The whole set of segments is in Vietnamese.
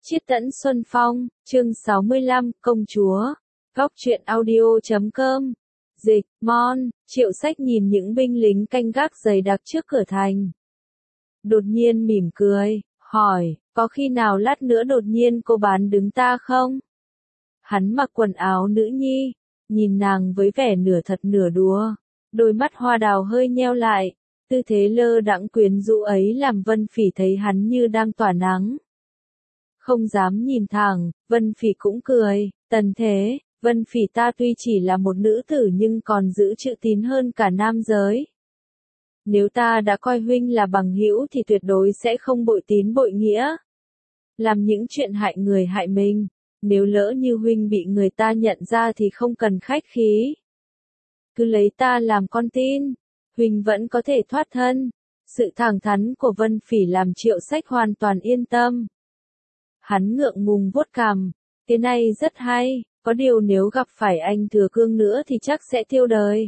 Chiết Tẫn Xuân Phong, chương 65, Công Chúa. Góc truyện audio.com. Dịch, Mon, Triệu Sách nhìn những binh lính canh gác dày đặc trước cửa thành. Đột nhiên mỉm cười, hỏi, có khi nào lát nữa đột nhiên cô bán đứng ta không? Hắn mặc quần áo nữ nhi, nhìn nàng với vẻ nửa thật nửa đùa, đôi mắt hoa đào hơi nheo lại, tư thế lơ đãng quyến rũ ấy làm Vân Phỉ thấy hắn như đang tỏa nắng. Không dám nhìn thẳng, Vân Phỉ cũng cười, tần thế, Vân Phỉ ta tuy chỉ là một nữ tử nhưng còn giữ chữ tín hơn cả nam giới. Nếu ta đã coi huynh là bằng hữu thì tuyệt đối sẽ không bội tín bội nghĩa. Làm những chuyện hại người hại mình, nếu lỡ như huynh bị người ta nhận ra thì không cần khách khí. Cứ lấy ta làm con tin, huynh vẫn có thể thoát thân. Sự thẳng thắn của Vân Phỉ làm Triệu Sách hoàn toàn yên tâm. Hắn ngượng ngùng vuốt cằm, cái này rất hay, có điều nếu gặp phải anh Thừa Cương nữa thì chắc sẽ tiêu đời.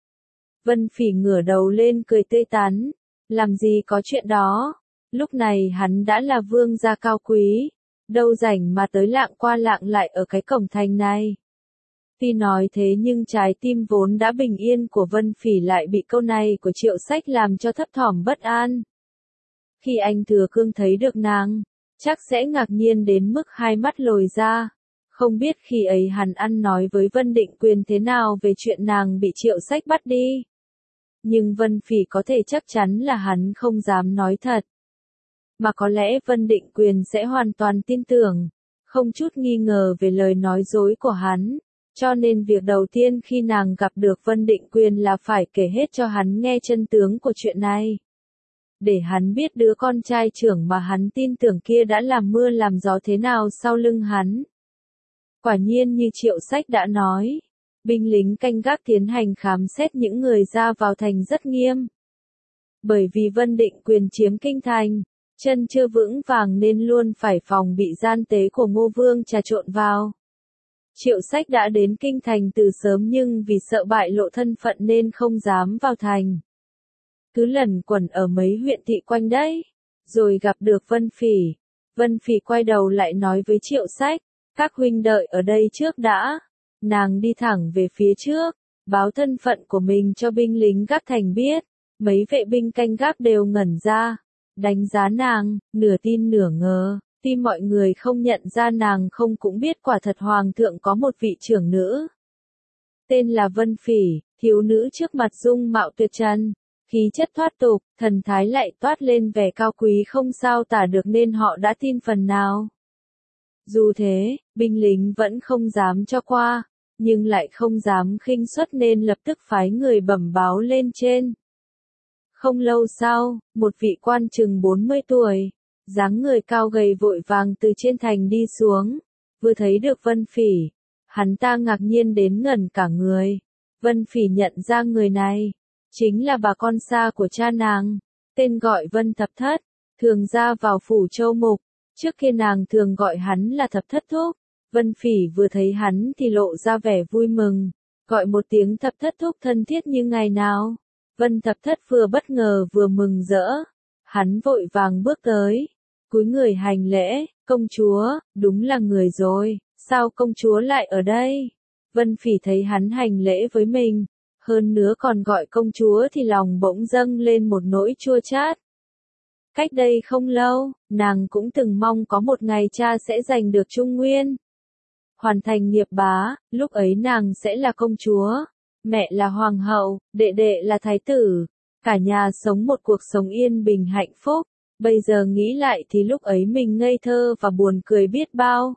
Vân Phỉ ngửa đầu lên cười tươi tắn, làm gì có chuyện đó, lúc này hắn đã là vương gia cao quý, đâu rảnh mà tới lạng qua lạng lại ở cái cổng thành này. Tuy nói thế nhưng trái tim vốn đã bình yên của Vân Phỉ lại bị câu này của Triệu Sách làm cho thấp thỏm bất an. Khi anh Thừa Cương thấy được nàng, chắc sẽ ngạc nhiên đến mức hai mắt lồi ra. Không biết khi ấy hắn ăn nói với Vân Định Quyền thế nào về chuyện nàng bị Triệu Sách bắt đi. Nhưng Vân Phỉ có thể chắc chắn là hắn không dám nói thật. Mà có lẽ Vân Định Quyền sẽ hoàn toàn tin tưởng, không chút nghi ngờ về lời nói dối của hắn. Cho nên việc đầu tiên khi nàng gặp được Vân Định Quyền là phải kể hết cho hắn nghe chân tướng của chuyện này. Để hắn biết đứa con trai trưởng mà hắn tin tưởng kia đã làm mưa làm gió thế nào sau lưng hắn. Quả nhiên như Triệu Sách đã nói, binh lính canh gác tiến hành khám xét những người ra vào thành rất nghiêm. Bởi vì Vân Định Quyền chiếm kinh thành, chân chưa vững vàng nên luôn phải phòng bị gian tế của Ngô Vương trà trộn vào. Triệu Sách đã đến kinh thành từ sớm nhưng vì sợ bại lộ thân phận nên không dám vào thành. Cứ lẩn quẩn ở mấy huyện thị quanh đấy, rồi gặp được Vân Phỉ. Vân Phỉ quay đầu lại nói với Triệu Sách, các huynh đợi ở đây trước đã. Nàng đi thẳng về phía trước, báo thân phận của mình cho binh lính gác thành biết. Mấy vệ binh canh gác đều ngẩn ra, đánh giá nàng, nửa tin nửa ngờ. Tuy mọi người không nhận ra nàng không cũng biết quả thật hoàng thượng có một vị trưởng nữ. Tên là Vân Phỉ, thiếu nữ trước mặt dung mạo tuyệt trần. Khí chất thoát tục, thần thái lại toát lên vẻ cao quý không sao tả được nên họ đã tin phần nào. Dù thế, binh lính vẫn không dám cho qua, nhưng lại không dám khinh suất nên lập tức phái người bẩm báo lên trên. Không lâu sau, một vị quan chừng 40 tuổi, dáng người cao gầy vội vàng từ trên thành đi xuống, vừa thấy được Vân Phỉ, hắn ta ngạc nhiên đến ngẩn cả người. Vân Phỉ nhận ra người này chính là bà con xa của cha nàng, tên gọi Vân Thập Thất, thường ra vào phủ Châu Mục, trước kia nàng thường gọi hắn là Thập Thất Thúc. Vân Phỉ vừa thấy hắn thì lộ ra vẻ vui mừng, gọi một tiếng Thập Thất Thúc thân thiết như ngày nào. Vân Thập Thất vừa bất ngờ vừa mừng rỡ, hắn vội vàng bước tới, cúi người hành lễ, công chúa, đúng là người rồi, sao công chúa lại ở đây? Vân Phỉ thấy hắn hành lễ với mình, hơn nữa còn gọi công chúa thì lòng bỗng dâng lên một nỗi chua chát. Cách đây không lâu, nàng cũng từng mong có một ngày cha sẽ giành được Trung Nguyên. Hoàn thành nghiệp bá, lúc ấy nàng sẽ là công chúa, mẹ là hoàng hậu, đệ đệ là thái tử, cả nhà sống một cuộc sống yên bình hạnh phúc. Bây giờ nghĩ lại thì lúc ấy mình ngây thơ và buồn cười biết bao.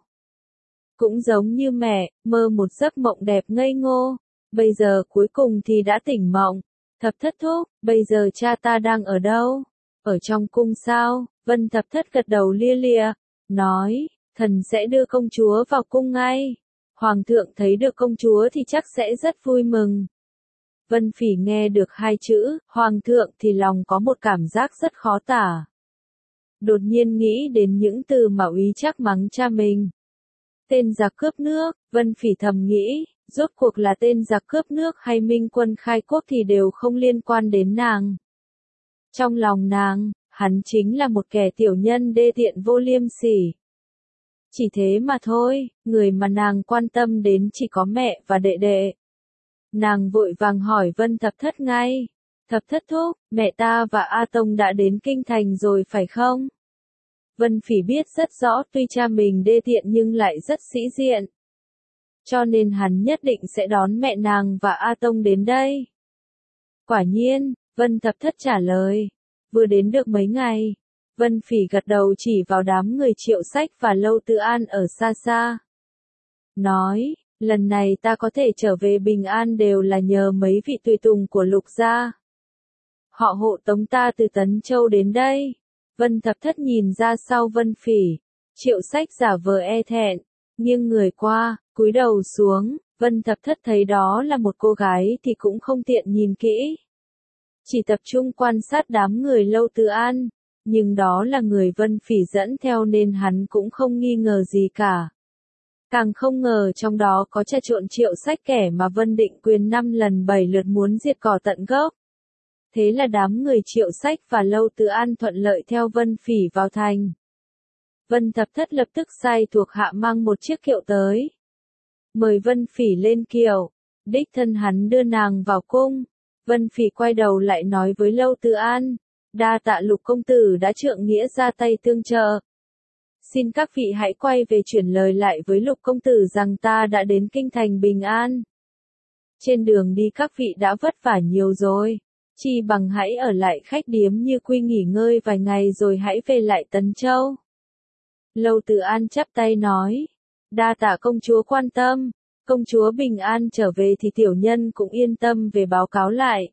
Cũng giống như mẹ, mơ một giấc mộng đẹp ngây ngô. Bây giờ cuối cùng thì đã tỉnh mộng. Thập Thất Thúc, bây giờ cha ta đang ở đâu? Ở trong cung sao? Vân Thập Thất gật đầu lia lịa, nói, thần sẽ đưa công chúa vào cung ngay. Hoàng thượng thấy được công chúa thì chắc sẽ rất vui mừng. Vân Phỉ nghe được hai chữ, hoàng thượng thì lòng có một cảm giác rất khó tả. Đột nhiên nghĩ đến những từ mà úy Trác mắng cha mình. Tên giặc cướp nước, Vân Phỉ thầm nghĩ, rốt cuộc là tên giặc cướp nước hay minh quân khai quốc thì đều không liên quan đến nàng. Trong lòng nàng, hắn chính là một kẻ tiểu nhân đê tiện vô liêm sỉ. Chỉ thế mà thôi, người mà nàng quan tâm đến chỉ có mẹ và đệ đệ. Nàng vội vàng hỏi Vân Thập Thất ngay. Thập Thất thúc, mẹ ta và A Tông đã đến kinh thành rồi phải không? Vân Phỉ biết rất rõ tuy cha mình đê tiện nhưng lại rất sĩ diện. Cho nên hắn nhất định sẽ đón mẹ nàng và A Tông đến đây. Quả nhiên, Vân Thập Thất trả lời. Vừa đến được mấy ngày, Vân Phỉ gật đầu chỉ vào đám người Triệu Sách và Lâu Tư An ở xa xa. Nói, lần này ta có thể trở về bình an đều là nhờ mấy vị tùy tùng của Lục gia. Họ hộ tống ta từ Tấn Châu đến đây. Vân Thập Thất nhìn ra sau Vân Phỉ, Triệu Sách giả vờ e thẹn, nghiêng người qua, cúi đầu xuống, Vân Thập Thất thấy đó là một cô gái thì cũng không tiện nhìn kỹ. Chỉ tập trung quan sát đám người Lâu Tư An, nhưng đó là người Vân Phỉ dẫn theo nên hắn cũng không nghi ngờ gì cả. Càng không ngờ trong đó có trà trộn Triệu Sách kẻ mà Vân Định Quyền 5 lần 7 lượt muốn diệt cỏ tận gốc. Thế là đám người Triệu Sách và Lâu Tư An thuận lợi theo Vân Phỉ vào thành. Vân Thập Thất lập tức sai thuộc hạ mang một chiếc kiệu tới. Mời Vân Phỉ lên kiệu, đích thân hắn đưa nàng vào cung. Vân Phỉ quay đầu lại nói với Lâu Tư An, đa tạ Lục công tử đã trượng nghĩa ra tay tương trợ. Xin các vị hãy quay về chuyển lời lại với Lục công tử rằng ta đã đến kinh thành bình an. Trên đường đi các vị đã vất vả nhiều rồi, chi bằng hãy ở lại khách điếm Như Quy nghỉ ngơi vài ngày rồi hãy về lại Tấn Châu. Lâu Tư An chắp tay nói, đa tạ công chúa quan tâm, công chúa bình an trở về thì tiểu nhân cũng yên tâm về báo cáo lại.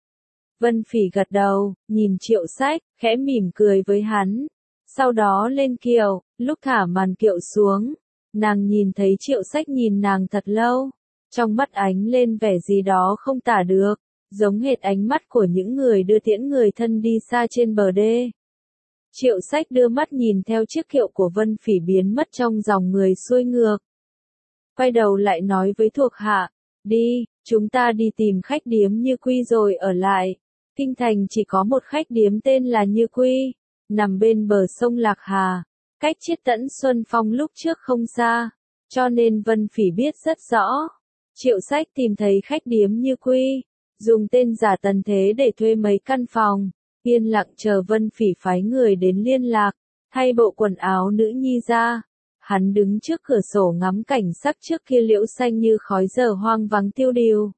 Vân Phỉ gật đầu, nhìn Triệu Sách, khẽ mỉm cười với hắn. Sau đó lên kiệu, lúc thả màn kiệu xuống, nàng nhìn thấy Triệu Sách nhìn nàng thật lâu, trong mắt ánh lên vẻ gì đó không tả được, giống hệt ánh mắt của những người đưa tiễn người thân đi xa trên bờ đê. Triệu Sách đưa mắt nhìn theo chiếc kiệu của Vân Phỉ biến mất trong dòng người xuôi ngược. Quay đầu lại nói với thuộc hạ, đi, chúng ta đi tìm khách điếm Như Quy rồi ở lại. Kinh thành chỉ có một khách điếm tên là Như Quy, nằm bên bờ sông Lạc Hà, cách Chiết Tẫn Xuân Phong lúc trước không xa, cho nên Vân Phỉ biết rất rõ. Triệu Sách tìm thấy khách điếm Như Quy, dùng tên giả Tần Thế để thuê mấy căn phòng, yên lặng chờ Vân Phỉ phái người đến liên lạc, thay bộ quần áo nữ nhi ra. Hắn đứng trước cửa sổ ngắm cảnh sắc trước kia liễu xanh như khói giờ hoang vắng tiêu điều.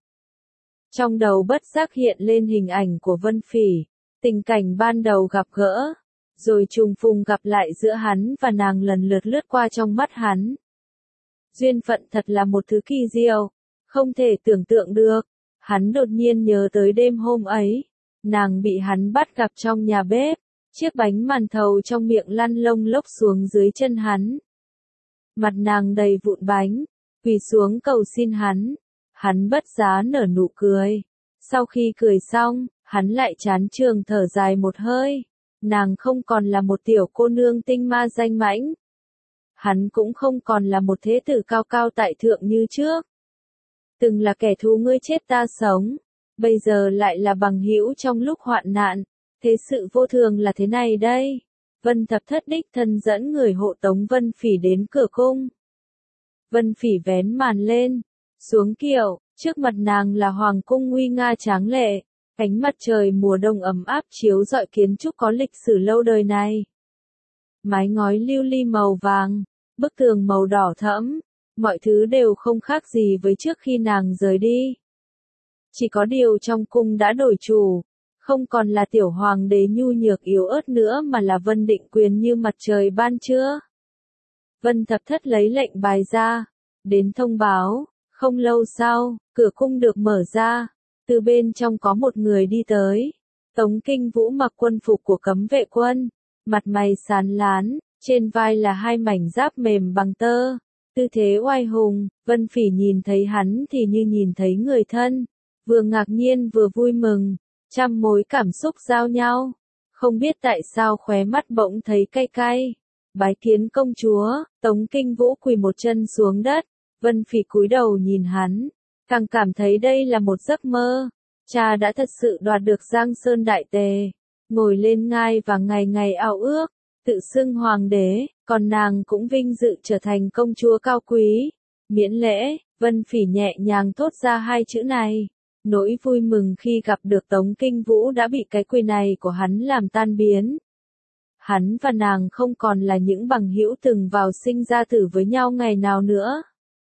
Trong đầu bất giác hiện lên hình ảnh của Vân Phỉ, tình cảnh ban đầu gặp gỡ, rồi trùng phùng gặp lại giữa hắn và nàng lần lượt lướt qua trong mắt hắn. Duyên phận thật là một thứ kỳ diệu, không thể tưởng tượng được. Hắn đột nhiên nhớ tới đêm hôm ấy, nàng bị hắn bắt gặp trong nhà bếp, chiếc bánh màn thầu trong miệng lăn lông lốc xuống dưới chân hắn. Mặt nàng đầy vụn bánh, quỳ xuống cầu xin hắn bất giá nở nụ cười. Sau khi cười xong, hắn lại chán trường thở dài một hơi. Nàng không còn là một tiểu cô nương tinh ma danh mãnh. Hắn cũng không còn là một thế tử cao cao tại thượng như trước. Từng là kẻ thù ngươi chết ta sống, bây giờ lại là bằng hữu trong lúc hoạn nạn. Thế sự vô thường là thế này đây. Vân Thập Thất đích thân dẫn người hộ tống Vân Phỉ đến cửa cung. Vân Phỉ vén màn lên, xuống kiệu, trước mặt nàng là hoàng cung nguy nga tráng lệ, ánh mặt trời mùa đông ấm áp chiếu rọi kiến trúc có lịch sử lâu đời này. Mái ngói lưu ly màu vàng, bức tường màu đỏ thẫm, mọi thứ đều không khác gì với trước khi nàng rời đi. Chỉ có điều trong cung đã đổi chủ, không còn là tiểu hoàng đế nhu nhược yếu ớt nữa mà là Vân Định Quyền như mặt trời ban trưa. Vân Thập Thất lấy lệnh bài ra, đến thông báo, không lâu sau, cửa cung được mở ra, từ bên trong có một người đi tới. Tống Kinh Vũ mặc quân phục của cấm vệ quân, mặt mày sán lán, trên vai là hai mảnh giáp mềm bằng tơ, tư thế oai hùng. Vân Phỉ nhìn thấy hắn thì như nhìn thấy người thân, vừa ngạc nhiên vừa vui mừng, trăm mối cảm xúc giao nhau. Không biết tại sao khóe mắt bỗng thấy cay cay. Bái kiến công chúa. Tống Kinh Vũ quỳ một chân xuống đất. Vân Phỉ cúi đầu nhìn hắn, càng cảm thấy đây là một giấc mơ. Cha đã thật sự đoạt được Giang Sơn Đại Tề, ngồi lên ngai và ngày ngày ao ước, tự xưng hoàng đế, Còn nàng cũng vinh dự trở thành công chúa cao quý. Miễn lễ, Vân Phỉ nhẹ nhàng thốt ra hai chữ này. Nỗi vui mừng khi gặp được Tống Kinh Vũ đã bị cái quỳ này của hắn làm tan biến. Hắn và nàng không còn là những bằng hữu từng vào sinh ra tử với nhau ngày nào nữa,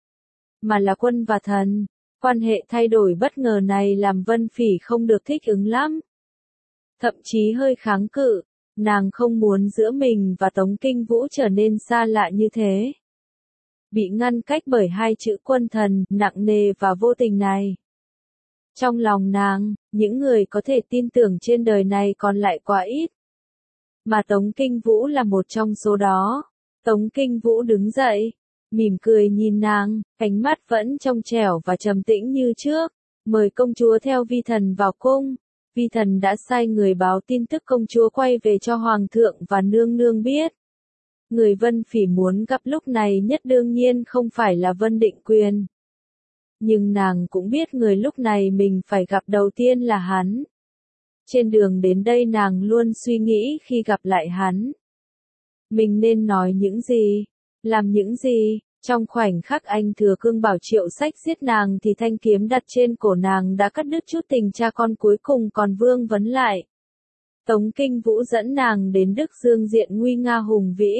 mà là quân và thần. Quan hệ thay đổi bất ngờ này làm Vân Phỉ không được thích ứng lắm. Thậm chí hơi kháng cự, nàng không muốn giữa mình và Tống Kinh Vũ trở nên xa lạ như thế. Bị ngăn cách bởi hai chữ quân thần, nặng nề và vô tình này. Trong lòng nàng, những người có thể tin tưởng trên đời này còn lại quá ít. Mà Tống Kinh Vũ là một trong số đó. Tống Kinh Vũ đứng dậy, mỉm cười nhìn nàng, ánh mắt vẫn trong trẻo và trầm tĩnh như trước. Mời công chúa theo vi thần vào cung. Vi thần đã sai người báo tin tức công chúa quay về cho hoàng thượng và nương nương biết. Người Vân Phỉ muốn gặp lúc này nhất đương nhiên không phải là Vân Định Quyền. Nhưng nàng cũng biết người lúc này mình phải gặp đầu tiên là hắn. Trên đường đến đây nàng luôn suy nghĩ khi gặp lại hắn. Mình nên nói những gì? Làm những gì? Trong khoảnh khắc anh Thừa Cương bảo Triệu Sách giết nàng thì thanh kiếm đặt trên cổ nàng đã cắt đứt chút tình cha con cuối cùng còn vương vấn lại. Tống Kinh Vũ dẫn nàng đến Đức Dương diện nguy nga hùng vĩ.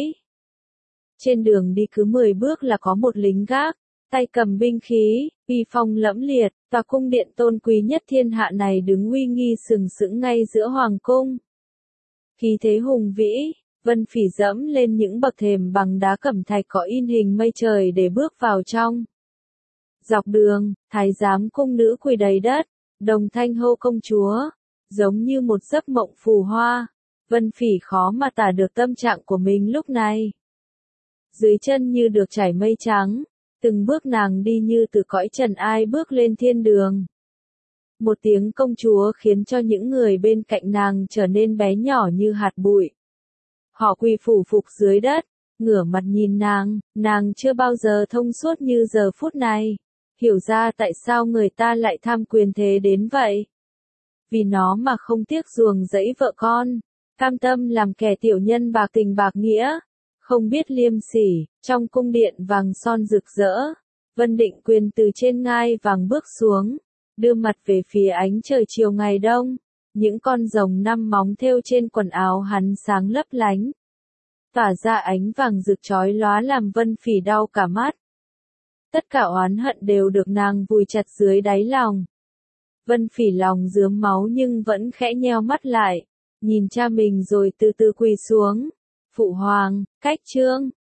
Trên đường đi cứ 10 bước là có một lính gác, tay cầm binh khí, uy phong lẫm liệt, tòa cung điện tôn quý nhất thiên hạ này đứng uy nghi sừng sững ngay giữa hoàng cung. Khí thế hùng vĩ, Vân Phỉ dẫm lên những bậc thềm bằng đá cẩm thạch có in hình mây trời để bước vào trong. Dọc đường, thái giám cung nữ quỳ đầy đất, đồng thanh hô công chúa, giống như một giấc mộng phù hoa. Vân Phỉ khó mà tả được tâm trạng của mình lúc này. Dưới chân như được trải mây trắng, từng bước nàng đi như từ cõi trần ai bước lên thiên đường. Một tiếng công chúa khiến cho những người bên cạnh nàng trở nên bé nhỏ như hạt bụi. Họ quỳ phủ phục dưới đất, ngửa mặt nhìn nàng chưa bao giờ thông suốt như giờ phút này. Hiểu ra tại sao người ta lại tham quyền thế đến vậy. Vì nó mà không tiếc ruồng rẫy vợ con, cam tâm làm kẻ tiểu nhân bạc tình bạc nghĩa, không biết liêm sỉ. Trong cung điện vàng son rực rỡ, Vân Định Quyền từ trên ngai vàng bước xuống, đưa mặt về phía ánh trời chiều ngày đông. Những con rồng 5 móng thêu trên quần áo hắn sáng lấp lánh, tỏa ra ánh vàng rực chói lóa làm Vân Phỉ đau cả mắt. Tất cả oán hận đều được nàng vùi chặt dưới đáy lòng. Vân Phỉ lòng rướm máu nhưng vẫn khẽ nheo mắt lại, nhìn cha mình rồi từ từ quỳ xuống. Phụ hoàng, cách trương,